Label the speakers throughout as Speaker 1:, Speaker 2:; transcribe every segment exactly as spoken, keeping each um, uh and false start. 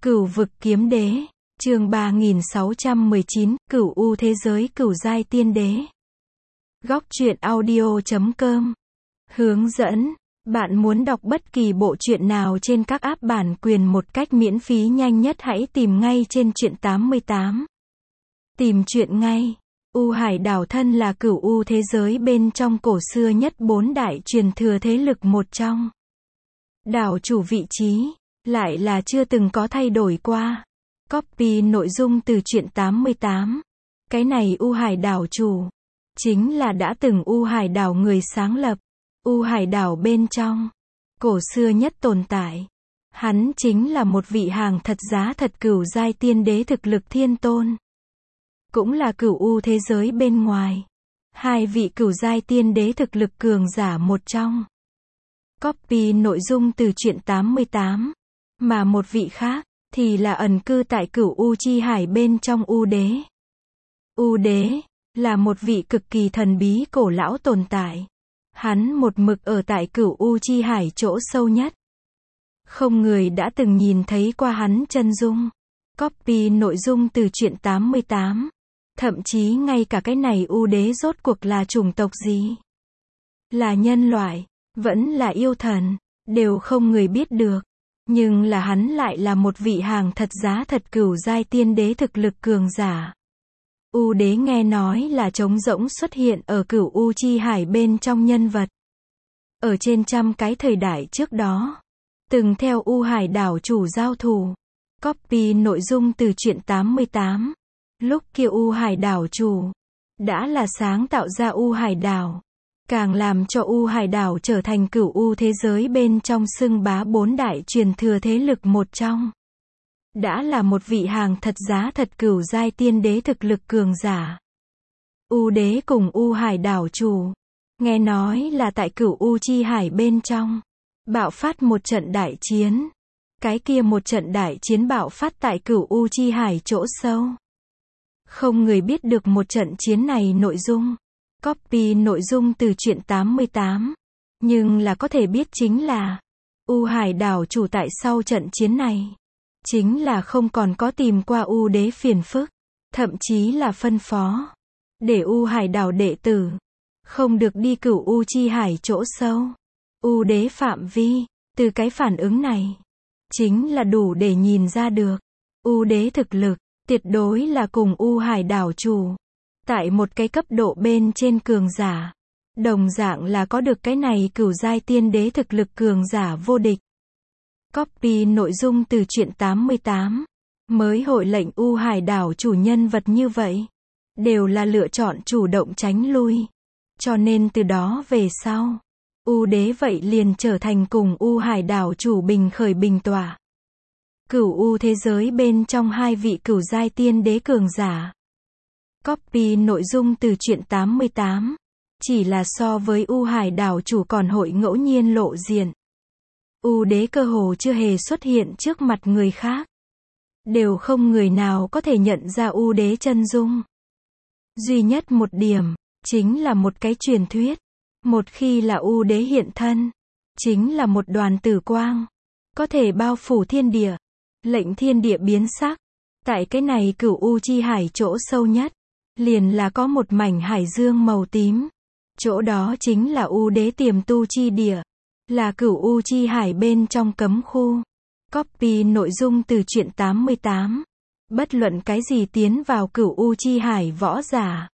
Speaker 1: Cửu vực kiếm đế, chương ba nghìn sáu trăm mười chín, Cửu u thế giới cửu giai tiên đế. Góc truyện audio chấm com. Hướng dẫn, bạn muốn đọc bất kỳ bộ truyện nào trên các app bản quyền một cách miễn phí nhanh nhất hãy tìm ngay trên truyện tám mươi tám. Tìm truyện ngay. U Hải đảo thân là cửu u thế giới bên trong cổ xưa nhất bốn đại truyền thừa thế lực một trong. Đảo chủ vị trí lại là chưa từng có thay đổi qua. Copy nội dung từ truyện tám mươi tám. Cái này U Hải đảo chủ chính là đã từng U Hải đảo người sáng lập. U Hải đảo bên trong cổ xưa nhất tồn tại. Hắn chính là một vị hàng thật giá thật cửu giai tiên đế thực lực thiên tôn. Cũng là cửu u thế giới bên ngoài. Hai vị cửu giai tiên đế thực lực cường giả một trong. Copy nội dung từ truyện tám mươi tám. Mà một vị khác thì là ẩn cư tại cửu u chi hải bên trong U đế. U đế là một vị cực kỳ thần bí cổ lão tồn tại. Hắn một mực ở tại cửu u chi hải chỗ sâu nhất. Không người đã từng nhìn thấy qua hắn chân dung. Copy nội dung từ truyện tám mươi tám. Thậm chí ngay cả cái này U đế rốt cuộc là chủng tộc gì? Là nhân loại, vẫn là yêu thần, đều không người biết được. Nhưng là hắn lại là một vị hàng thật giá thật cửu giai tiên đế thực lực cường giả. U đế nghe nói là trống rỗng xuất hiện ở cửu u chi hải bên trong nhân vật. Ở trên trăm cái thời đại trước đó, từng theo U Hải đảo chủ giao thủ. Copy nội dung từ truyện tám mươi tám. Lúc kia U Hải đảo chủ đã là sáng tạo ra U Hải đảo, càng làm cho U Hải đảo trở thành cửu u thế giới bên trong xưng bá bốn đại truyền thừa thế lực một trong. Đã là một vị hàng thật giá thật cửu giai tiên đế thực lực cường giả. U đế cùng U Hải đảo chủ, nghe nói là tại cửu u chi hải bên trong, bạo phát một trận đại chiến. Cái kia một trận đại chiến bạo phát tại cửu u chi hải chỗ sâu. Không người biết được một trận chiến này nội dung. Copy nội dung từ truyện tám mươi tám. Nhưng là có thể biết chính là U Hải đảo chủ tại sau trận chiến này chính là không còn có tìm qua U đế phiền phức, thậm chí là phân phó để U Hải đảo đệ tử không được đi cửu u chi hải chỗ sâu. U đế phạm vi, từ cái phản ứng này chính là đủ để nhìn ra được U đế thực lực tuyệt đối là cùng U Hải đảo chủ tại một cái cấp độ bên trên cường giả. Đồng dạng là có được cái này cửu giai tiên đế thực lực cường giả vô địch. Copy nội dung từ truyện tám mươi tám. Mới hội lệnh U Hải đảo chủ nhân vật như vậy đều là lựa chọn chủ động tránh lui. Cho nên từ đó về sau, U đế vậy liền trở thành cùng U Hải đảo chủ bình khởi bình tỏa. Cửu u thế giới bên trong hai vị cửu giai tiên đế cường giả. Copy nội dung từ truyện tám mươi tám. Chỉ là so với U Hải đảo chủ còn hội ngẫu nhiên lộ diện. U đế cơ hồ chưa hề xuất hiện trước mặt người khác. Đều không người nào có thể nhận ra U đế chân dung. Duy nhất một điểm, chính là một cái truyền thuyết. Một khi là U đế hiện thân, chính là một đoàn tử quang, có thể bao phủ thiên địa, lệnh thiên địa biến sắc. Tại cái này cửu u chi hải chỗ sâu nhất, liền là có một mảnh hải dương màu tím. Chỗ đó chính là U đế tiềm tu chi địa, là cửu u chi hải bên trong cấm khu. Copy nội dung từ truyện tám mươi tám. Bất luận cái gì tiến vào cửu u chi hải võ giả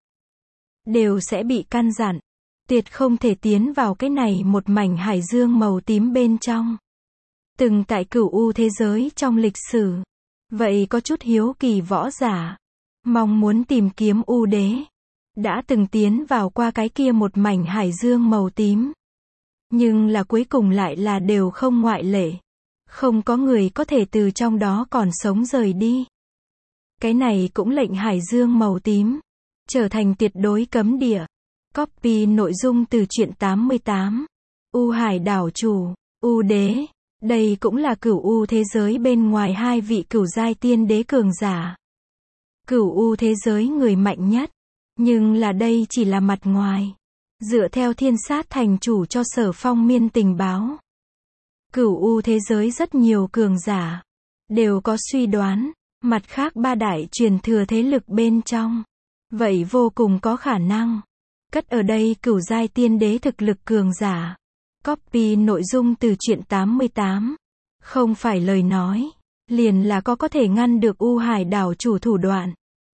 Speaker 1: đều sẽ bị căn dặn, tuyệt không thể tiến vào cái này một mảnh hải dương màu tím bên trong. Từng tại cửu u thế giới trong lịch sử, vậy có chút hiếu kỳ võ giả mong muốn tìm kiếm U đế, đã từng tiến vào qua cái kia một mảnh hải dương màu tím. Nhưng là cuối cùng lại là đều không ngoại lệ. Không có người có thể từ trong đó còn sống rời đi. Cái này cũng lệnh hải dương màu tím trở thành tuyệt đối cấm địa. Copy nội dung từ truyện tám mươi tám. U Hải đảo chủ, U đế. Đây cũng là cửu u thế giới bên ngoài hai vị cửu giai tiên đế cường giả. Cửu u thế giới người mạnh nhất. Nhưng là đây chỉ là mặt ngoài. Dựa theo thiên sát thành chủ cho Sở Phong Miên tình báo. Cửu u thế giới rất nhiều cường giả. đều có suy đoán, mặt khác ba đại truyền thừa thế lực bên trong, vậy vô cùng có khả năng, cất ở đây cửu giai tiên đế thực lực cường giả. Copy nội dung từ truyện tám mươi tám. Không phải lời nói, liền là có có thể ngăn được U Hải đảo chủ thủ đoạn.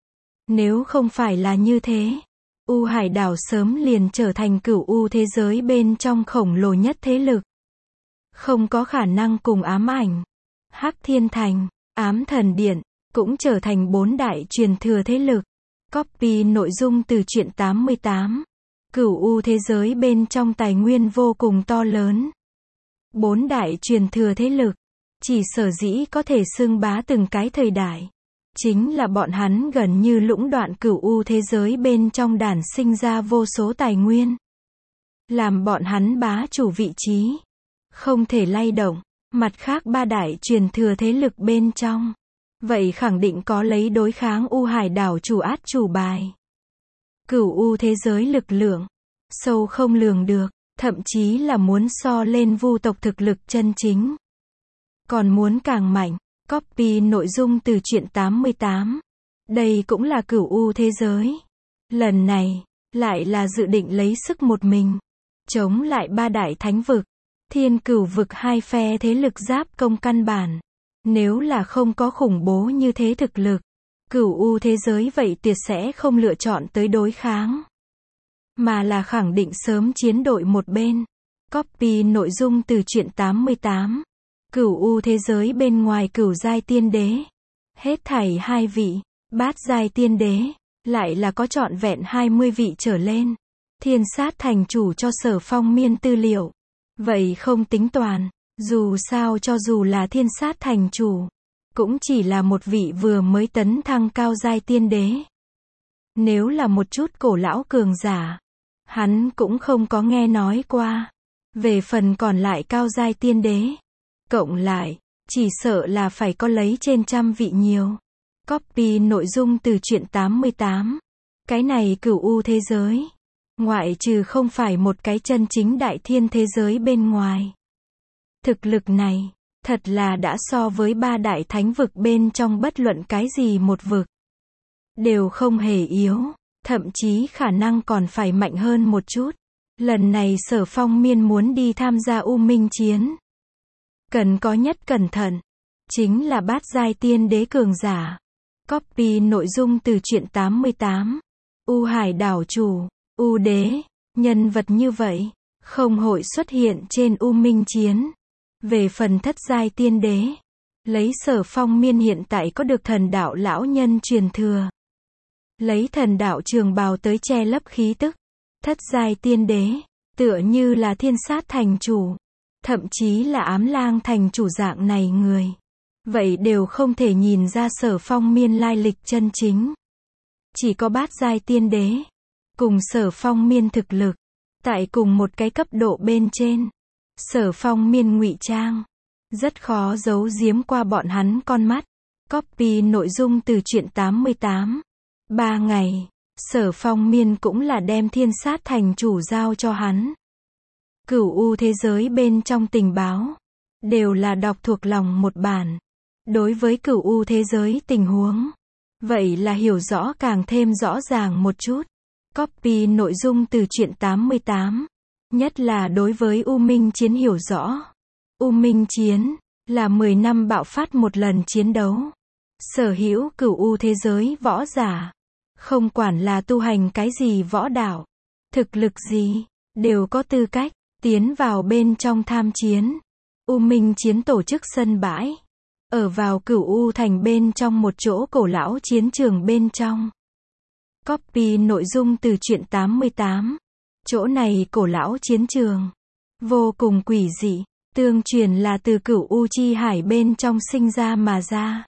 Speaker 1: Nếu không phải là như thế, U Hải đảo sớm liền trở thành cửu U thế giới bên trong khổng lồ nhất thế lực. Không có khả năng cùng ám ảnh, Hắc Thiên Thành, Ám Thần Điện, cũng trở thành bốn đại truyền thừa thế lực. Copy nội dung từ truyện tám mươi tám. Cửu U thế giới bên trong tài nguyên vô cùng to lớn. Bốn đại truyền thừa thế lực, chỉ sở dĩ có thể xưng bá từng cái thời đại, chính là bọn hắn gần như lũng đoạn cửu U thế giới bên trong đản sinh ra vô số tài nguyên. Làm bọn hắn bá chủ vị trí, không thể lay động, mặt khác ba đại truyền thừa thế lực bên trong. Vậy khẳng định có lấy đối kháng U Hải đảo chủ át chủ bài. Cửu U thế giới lực lượng, sâu không lường được, thậm chí là muốn so lên vu tộc thực lực chân chính. Còn muốn càng mạnh, copy nội dung từ truyện tám mươi tám. Đây cũng là cửu U thế giới. Lần này, lại là dự định lấy sức một mình, chống lại ba đại thánh vực, thiên cửu vực hai phe thế lực giáp công căn bản. Nếu là không có khủng bố như thế thực lực, cửu U thế giới vậy tuyệt sẽ không lựa chọn tới đối kháng, mà là khẳng định sớm chiến đội một bên. Copy nội dung từ truyện tám mươi tám. Cửu U thế giới bên ngoài cửu giai tiên đế, hết thảy hai vị, bát giai tiên đế, lại là có trọn vẹn hai mươi vị trở lên. Thiên sát thành chủ cho Sở Phong miên tư liệu, vậy không tính toàn, dù sao cho dù là thiên sát thành chủ, cũng chỉ là một vị vừa mới tấn thăng cao giai tiên đế. Nếu là một chút cổ lão cường giả, hắn cũng không có nghe nói qua. Về phần còn lại cao giai tiên đế, cộng lại, chỉ sợ là phải có lấy trên trăm vị nhiều. Copy nội dung từ truyện tám mươi tám. Cái này cửu U thế giới, ngoại trừ không phải một cái chân chính đại thiên thế giới bên ngoài. Thực lực này, thật là đã so với ba đại thánh vực bên trong bất luận cái gì một vực, đều không hề yếu, thậm chí khả năng còn phải mạnh hơn một chút. Lần này Sở Phong miên muốn đi tham gia U Minh chiến, cần có nhất cẩn thận, chính là bát giai tiên đế cường giả. Copy nội dung từ truyện tám mươi tám. U Hải đảo chủ, U đế, nhân vật như vậy, không hội xuất hiện trên U Minh chiến. Về phần thất giai tiên đế, lấy Sở Phong miên hiện tại có được thần đạo lão nhân truyền thừa, lấy thần đạo trường bào tới che lấp khí tức. Thất giai tiên đế, tựa như là thiên sát thành chủ, thậm chí là ám lang thành chủ dạng này người, vậy đều không thể nhìn ra Sở Phong miên lai lịch chân chính. Chỉ có bát giai tiên đế, cùng Sở Phong miên thực lực, tại cùng một cái cấp độ bên trên. Sở Phong miên ngụy trang, rất khó giấu giếm qua bọn hắn con mắt. Copy nội dung từ truyện tám mươi tám. Ba ngày, Sở Phong miên cũng là đem thiên sát thành chủ giao cho hắn. Cửu U thế giới bên trong tình báo, đều là đọc thuộc lòng một bản. Đối với cửu U thế giới tình huống, vậy là hiểu rõ càng thêm rõ ràng một chút. Copy nội dung từ truyện tám mươi tám. Nhất là đối với U Minh chiến hiểu rõ. U Minh chiến, là mười năm bạo phát một lần chiến đấu. Sở hữu cửu U thế giới võ giả, không quản là tu hành cái gì võ đạo, thực lực gì, đều có tư cách tiến vào bên trong tham chiến. U Minh chiến tổ chức sân bãi, ở vào cửu U thành bên trong một chỗ cổ lão chiến trường bên trong. Copy nội dung từ truyện tám mươi tám. Chỗ này cổ lão chiến trường, vô cùng quỷ dị, tương truyền là từ cửu U chi hải bên trong sinh ra mà ra.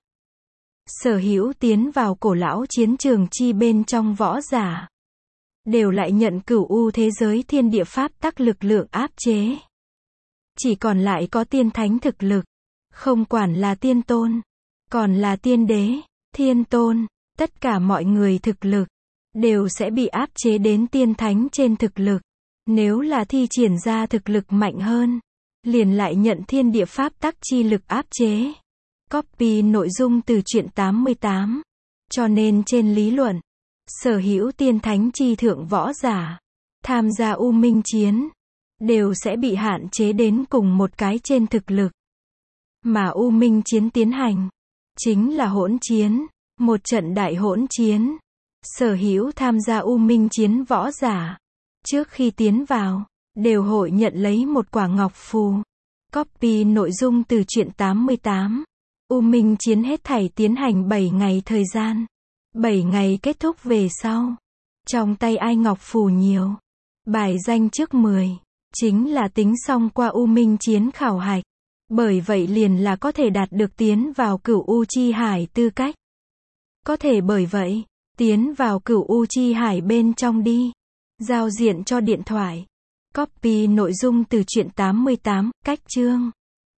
Speaker 1: Sở hữu tiến vào cổ lão chiến trường chi bên trong võ giả, đều lại nhận cửu U thế giới thiên địa pháp tắc lực lượng áp chế. Chỉ còn lại có tiên thánh thực lực, không quản là tiên tôn, còn là tiên đế, thiên tôn, tất cả mọi người thực lực, đều sẽ bị áp chế đến tiên thánh trên thực lực. Nếu là thi triển ra thực lực mạnh hơn, liền lại nhận thiên địa pháp tắc chi lực áp chế. Copy nội dung từ truyện tám mươi tám. Cho nên trên lý luận, sở hữu tiên thánh chi thượng võ giả, tham gia U Minh chiến, đều sẽ bị hạn chế đến cùng một cái trên thực lực. Mà U Minh chiến tiến hành, chính là hỗn chiến, một trận đại hỗn chiến. Sở hữu tham gia U Minh chiến võ giả, trước khi tiến vào, đều hội nhận lấy một quả ngọc phù. Copy nội dung từ truyện tám mươi tám. U Minh chiến hết thảy tiến hành bảy ngày thời gian. bảy ngày kết thúc về sau. Trong tay ai ngọc phù nhiều, bài danh trước mười, chính là tính xong qua U Minh chiến khảo hạch. Bởi vậy liền là có thể đạt được tiến vào cửu U Chi Hải tư cách. Có thể bởi vậy, tiến vào cửu U Chi Hải bên trong đi. Giao diện cho điện thoại. Copy nội dung từ truyện tám mươi tám, cách chương.